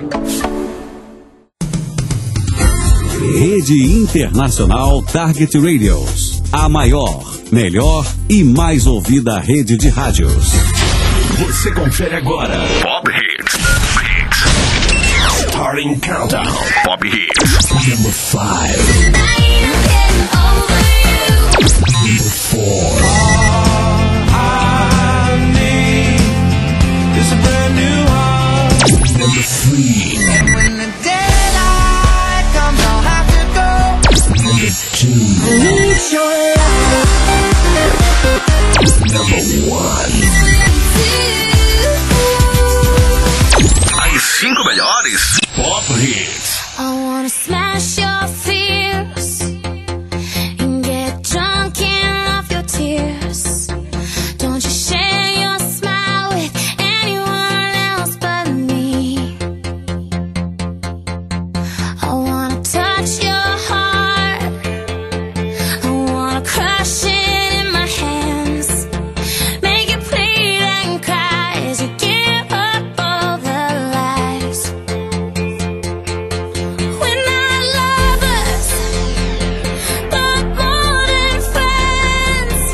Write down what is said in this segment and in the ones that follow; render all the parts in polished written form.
Rede Internacional Target Radios. A maior, melhor e mais ouvida rede de rádios. Você confere agora Pop Hits. Starting Countdown. Pop Hits. Number 5. Number 4. All I need is a brand new heart. Number 3. And when the daylight comes, I'll have to go. Number 2. I need your love. Number 1. As 5 melhores Pop Hits. I wanna smash your fears and get drunk in off your tears. Don't you share your smile with anyone else but me. I wanna touch your heart, I wanna crush it in my hands, make it bleed and cry as you give up all the lies. When our lovers got more than friends,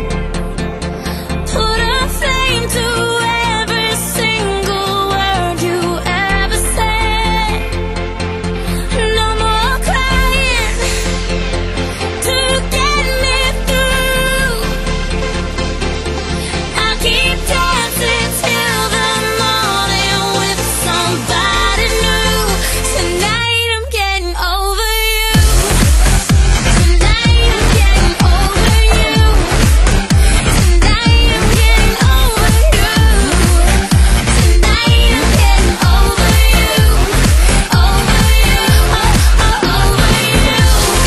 put a flame to every single word you ever said. No more crying to get me through. I'll keep dancing till the morning with somebody new. Tonight I'm getting over you. Tonight I'm getting over you. Tonight I'm getting over you. Tonight I'm getting over you. Over you. Over you.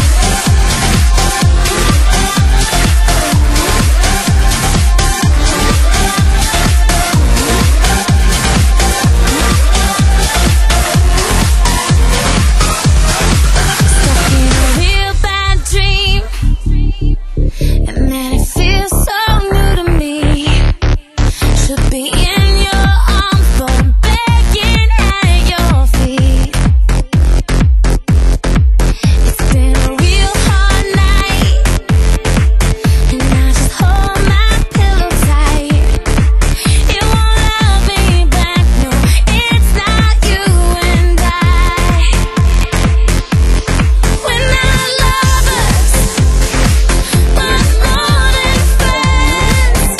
Stuck in a real bad dream, and then it feels so new to me. Should be in your arms, but I'm begging at your feet. It's been a real hard night, and I just hold my pillow tight. It won't love me back, no, it's not you and I. When our lovers got more than friends,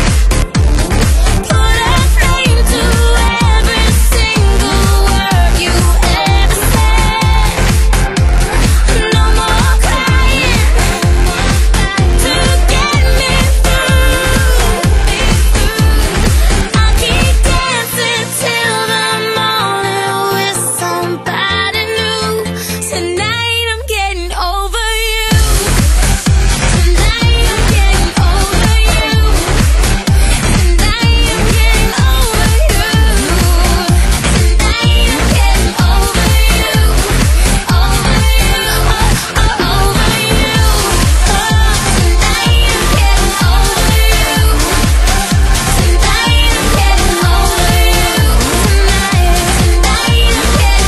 put a flame to every single word you ever said. No more crying to get me through. I'll keep dancing till the morning with somebody new. Tonight I'm getting over you. Tonight I'm getting over you. Tonight I'm getting over you. Tonight I'm getting over you. Over you. Over you. Tonight I'm getting over you. Tonight I'm getting over you. Tonight I'm getting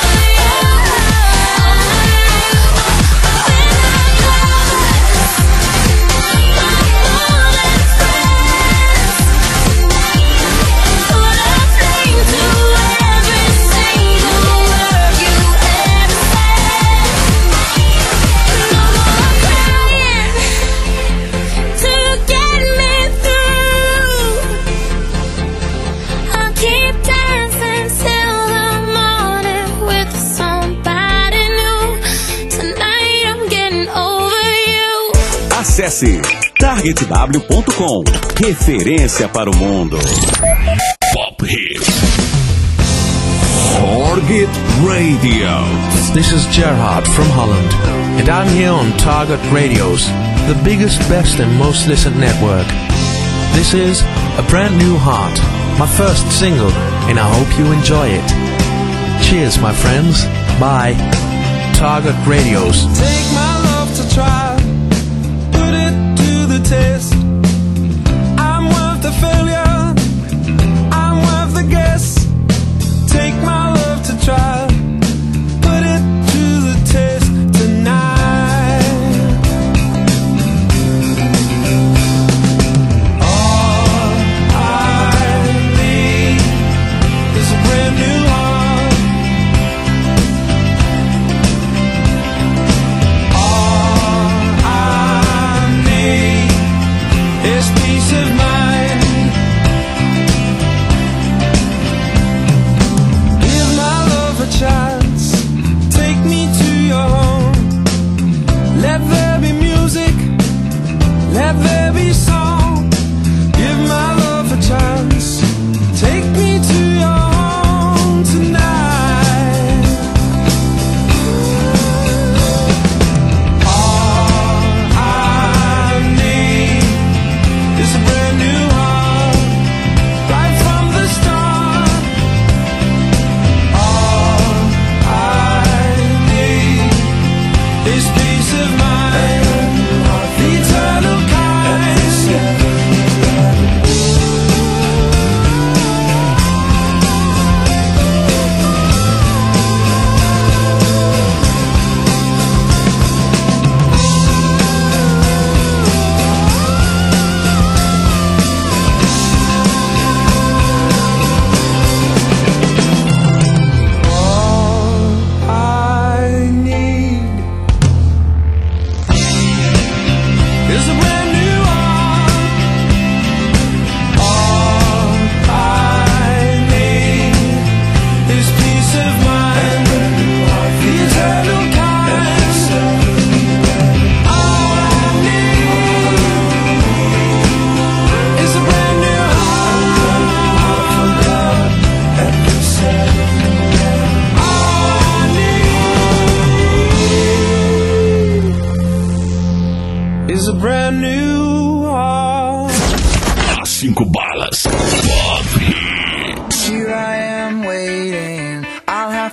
keep dancing till the morning with somebody new. Tonight I'm getting over you. Acesse targetw.com. Referência para o mundo. Pop Hits. Target Radio. This is Gerhard from Holland, and I'm here on Target Radios, the biggest, best and most listened network. This is A Brand New Heart, my first single, and I hope you enjoy it. Cheers, my friends. Bye. Target Radios. Take my love to try, put it to the test. I'm worth the failure, I'm worth the guess. Take my love to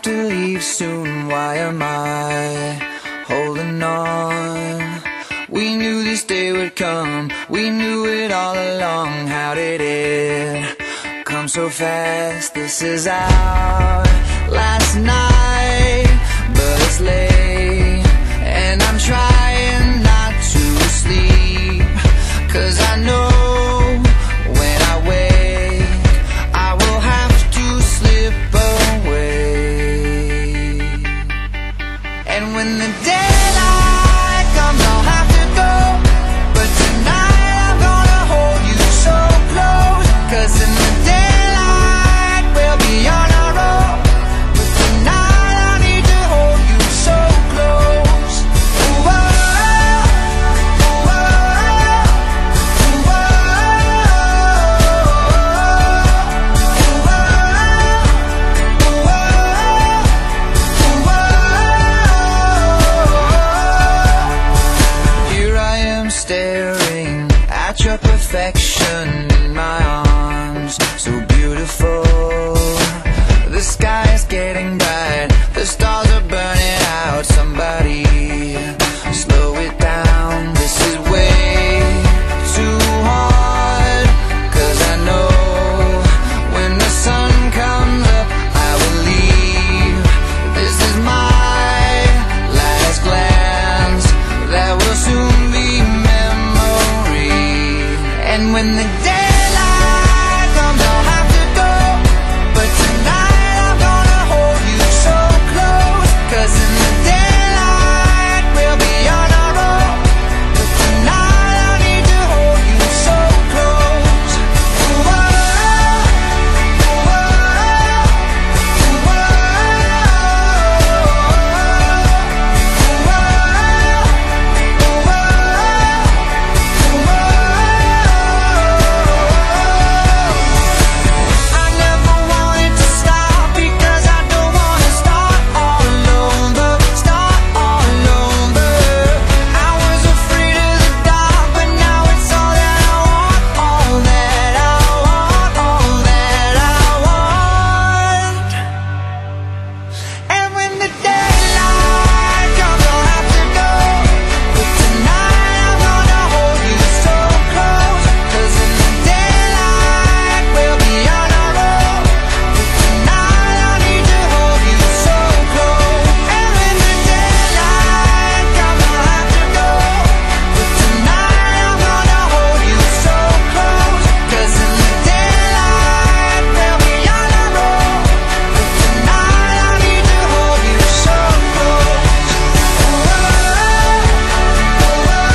to leave soon, why am I holding on? We knew this day would come, we knew it all along. How did it come so fast? This is our last night, but it's late, and I'm trying not to sleep, 'cause I know when I wake I will have to slip away. And when the daylight comes I'll have to go, but tonight I'm gonna hold you so close, 'cause in the daylight we'll be on our own, but tonight I need to hold you so close. Ooh, oh, ooh, oh, ooh, oh, ooh, oh. Here I am staring at your perfection in my arms, so beautiful. The sky is getting bright, the stars are burning out. Somebody slow it down, this is way too hard. 'Cause I know when the sun comes up I will leave. This is my last glance, that will soon be memory. And when the daylight comes I'll have to go, but tonight I'm gonna hold you so close, 'cause in the daylight we'll be on our own, but tonight I need to hold you so close. Ooh, oh, ooh, oh, ooh, oh, ooh, oh, ooh, oh. I never wanted to stop, because I don't wanna start all over, start all over. I was afraid of the dark, but now it's all that I want, all that I want, all that I want. And when the daylight comes I'll have to go, but tonight I'm gonna hold you so close, 'cause in the daylight we'll be on our own, but tonight I need to hold you so close. And when the daylight comes I'll have to go, but tonight I'm gonna hold you so close, 'cause in the daylight we'll be on our own, but tonight I need to hold you so close. Ooh, oh, ooh, oh,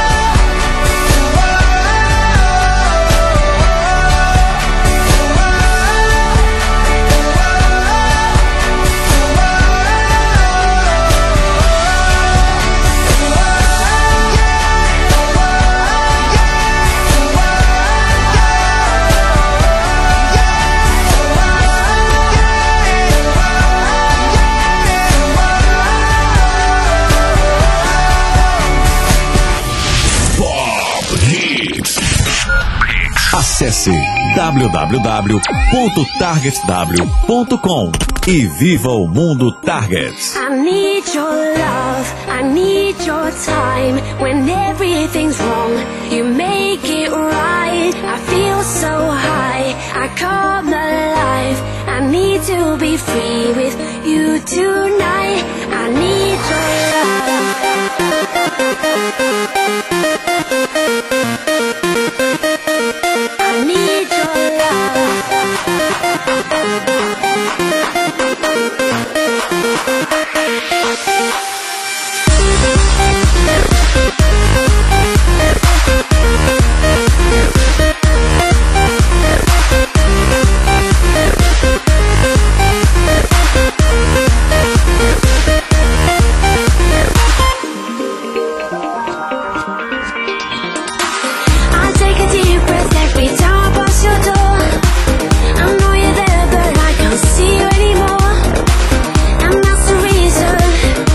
Pop Hits. Acesse www.targetw.com e viva o mundo Target. I need your love, I need your time. When everything's wrong, you make it right. I feel so high, I come alive. I need to be free with you tonight. I need your love. I need your love. I take a deep breath every time I pass your door. I know you're there, but I can't see you anymore. And that's the reason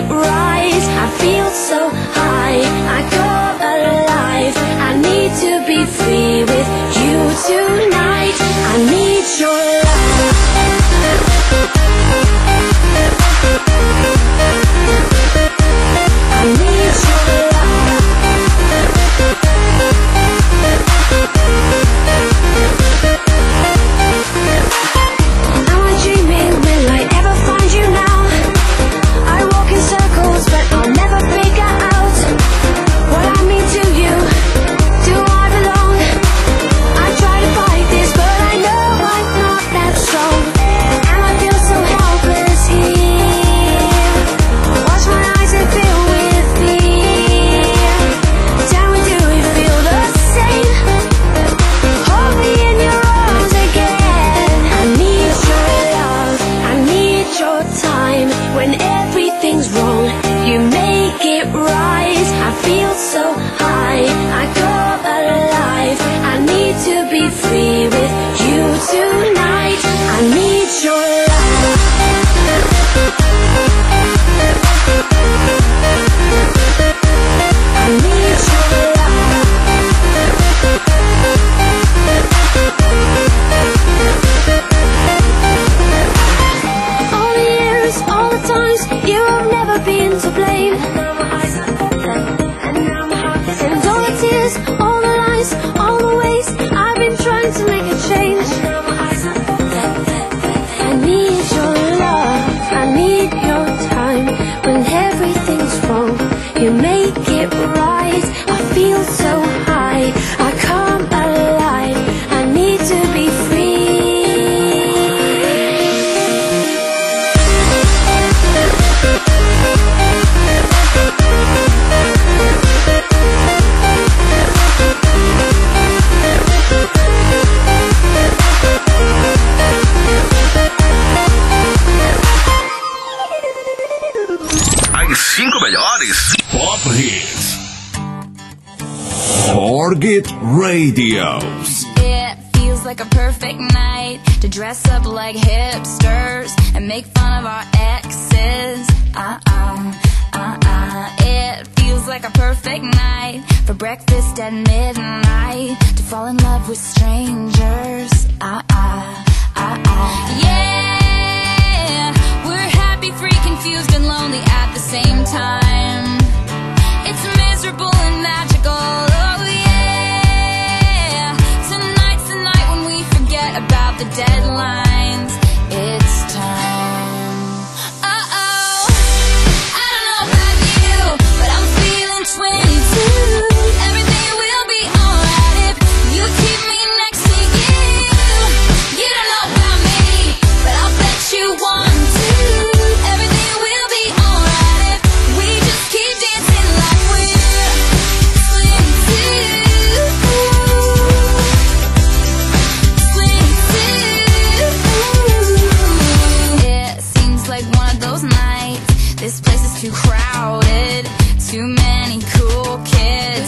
it right. I feel so high, I come alive. I need to be free with you tonight. I need your love. I need your love. Am I dreaming? Will I ever find you now? I walk in circles, but I'll never figure out what I mean to you. Do I belong? I try to fight this, but I know I'm not that strong. And I feel so helpless here. Watch my eyes and fill with fear. Tell me, do you feel the same? Hold me in your arms again. I need your love, I need your time. When everything's wrong, you make it right. I feel so high, I come alive. I need to be free with you tonight. I need your love. I need your love. All the years, all the times, you have never been to blame. And all the tears, all the lies, all the ways I've been trying to make a change. I need your love, I need your time. When everything's wrong, you make it right. I feel so high, I come alive. I need to be free. As 5 melhores Pop Hits. Target Radios. It feels like a perfect night to dress up like hipsters and make fun of our exes. It feels like a perfect night for breakfast at midnight to fall in love with strangers. Yeah, we're happy, free, confused, and lonely at the same time. It's miserable and magical. Oh yeah, tonight's the night when we forget about the deadlines. It's time. Uh-oh, I don't know about you, but I'm feeling 22. Everything will be alright if you keep me next to you. You don't know about me, but I'll bet you want to. Everything will be alright if we just keep dancing like we're 22. It seems like one of those nights. This place is too crowded, too many cool kids.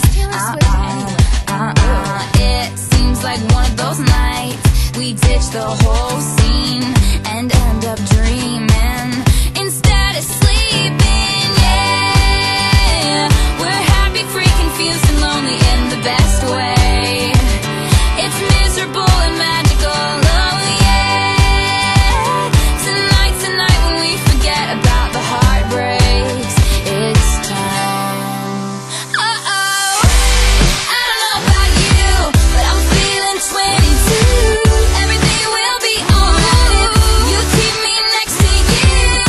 It seems like one of those nights we ditch the whole scene and end up dreaming instead of sleeping. Yeah, we're happy, free, confused, and lonely in the best way. It's miserable and magical. Oh yeah, tonight's the night when we forget about the heartbreaks. It's time. Uh-oh, I don't know about you, but I'm feeling 22. Everything will be alright if you keep me next to you.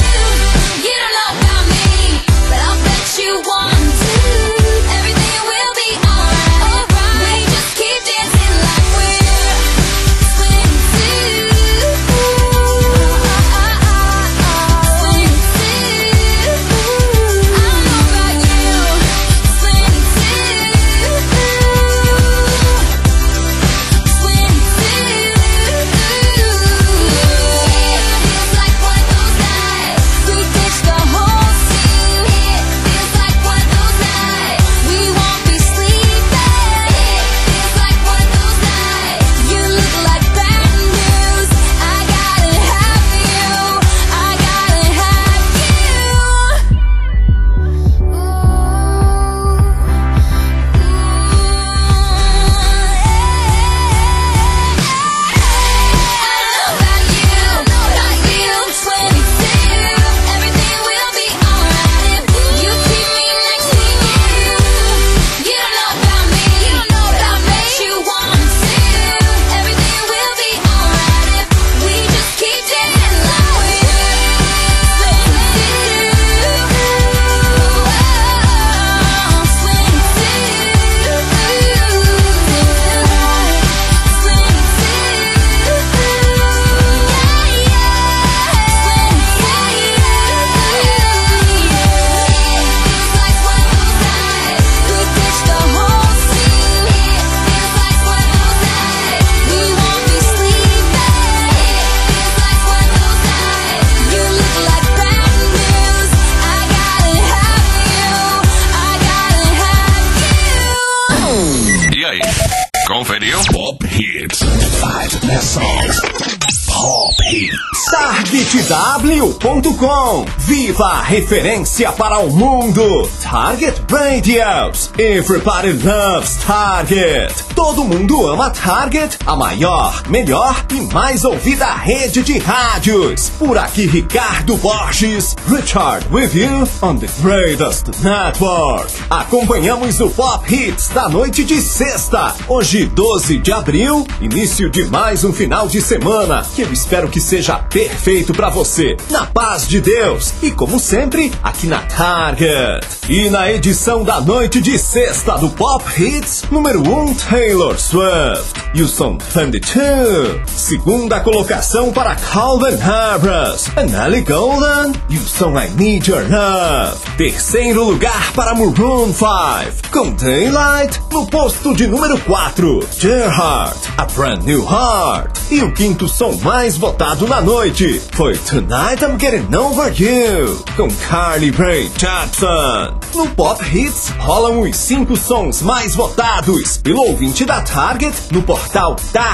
targetw.com. Viva a referência para o mundo. Target Radios. Everybody loves Target. Todo mundo ama Target, a maior, melhor e mais ouvida rede de rádios. Por aqui, Ricardo Borges. Richard with you on the greatest network. Acompanhamos o Pop Hits da noite de sexta. Hoje, 12 de abril, início de mais um final de semana, que eu espero que seja perfeito pra você, na paz de Deus, e como sempre, aqui na Target. E na edição da noite de sexta do Pop Hits, número 1, Taylor Swift, e o som 22. Segunda colocação para Calvin Harris, and Ellie Goulding, e o som I Need Your Love. Terceiro lugar para Maroon 5, com Daylight, no posto de número 4, Gerhard, A Brand New Heart. E o quinto som mais votado na noite foi Tonight I'm Getting Over You, com Carly Rae Jepsen. No Pop Hits rolam os 5 sons mais votados pelo ouvinte da Target no portal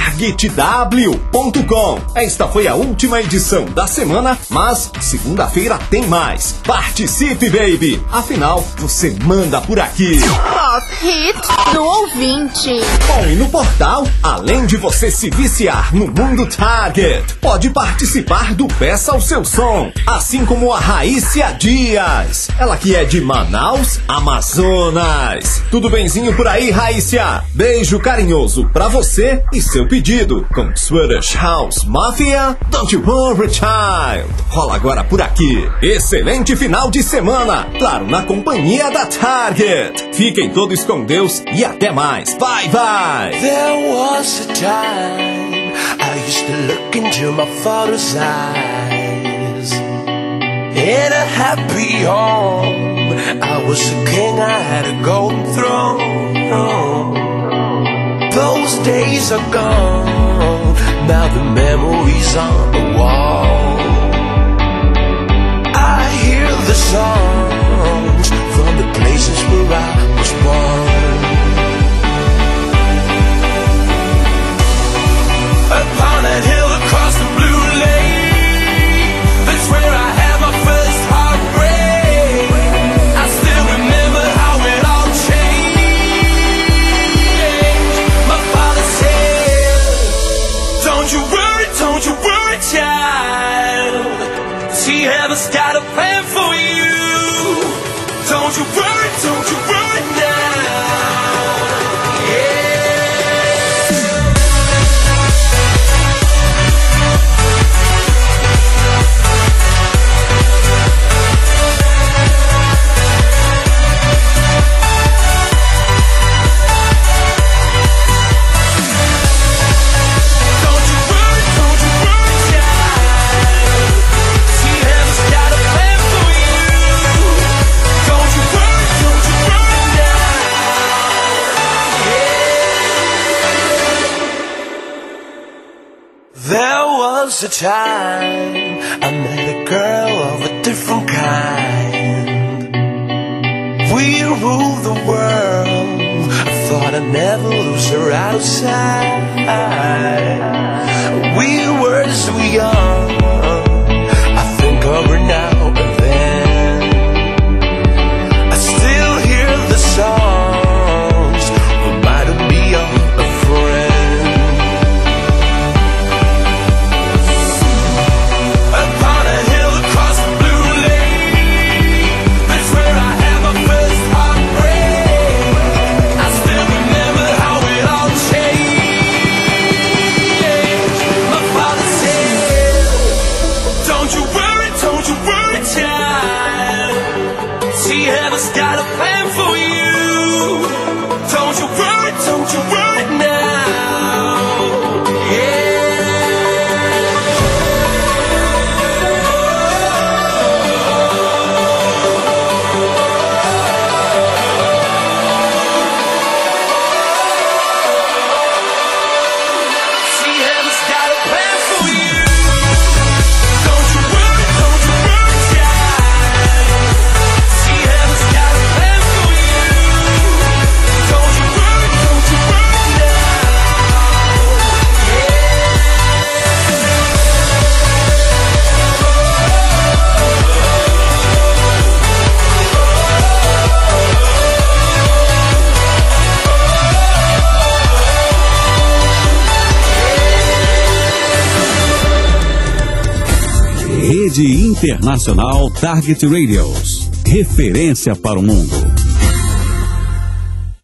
targetw.com. Esta foi a última edição da semana, mas segunda-feira tem mais. Participe, baby! Afinal, você manda por aqui. Pop Hits no ouvinte. Bom, e no portal, além de você se viciar no mundo Target, pode participar do Peça o Seu Som, assim como a Raícia Dias, ela que é de Manaus, Amazonas. Tudo benzinho por aí, Raícia? Beijo carinhoso pra você e seu pedido com Swedish House Mafia, Don't You Worry Child. Rola agora por aqui. Excelente final de semana, claro, na companhia da Target. Fiquem todos com Deus e até mais. Bye, bye! There was a time I used to look into my father's eyes. In a happy home, I was a king, I had a golden throne. Those days are gone, now the memories on the wall. I hear the songs from the places where I was born. Upon a hill across the blue lake, that's where I had my first heartbreak. I still remember how it all changed. My father said, don't you worry, child. See, heaven's got a plan for you. Don't you worry now. There was a time I met a girl of a different kind. We ruled the world. I thought I'd never lose her out of sight. We were so young. I think of her now and then. I still hear the songs reminding me of a friend. Got a plan for you. Don't you worry now. See, heaven's got a plan for you. Don't you worry, child. See, heaven's got a plan for you. Rede Internacional Target Radios. Referência para o mundo.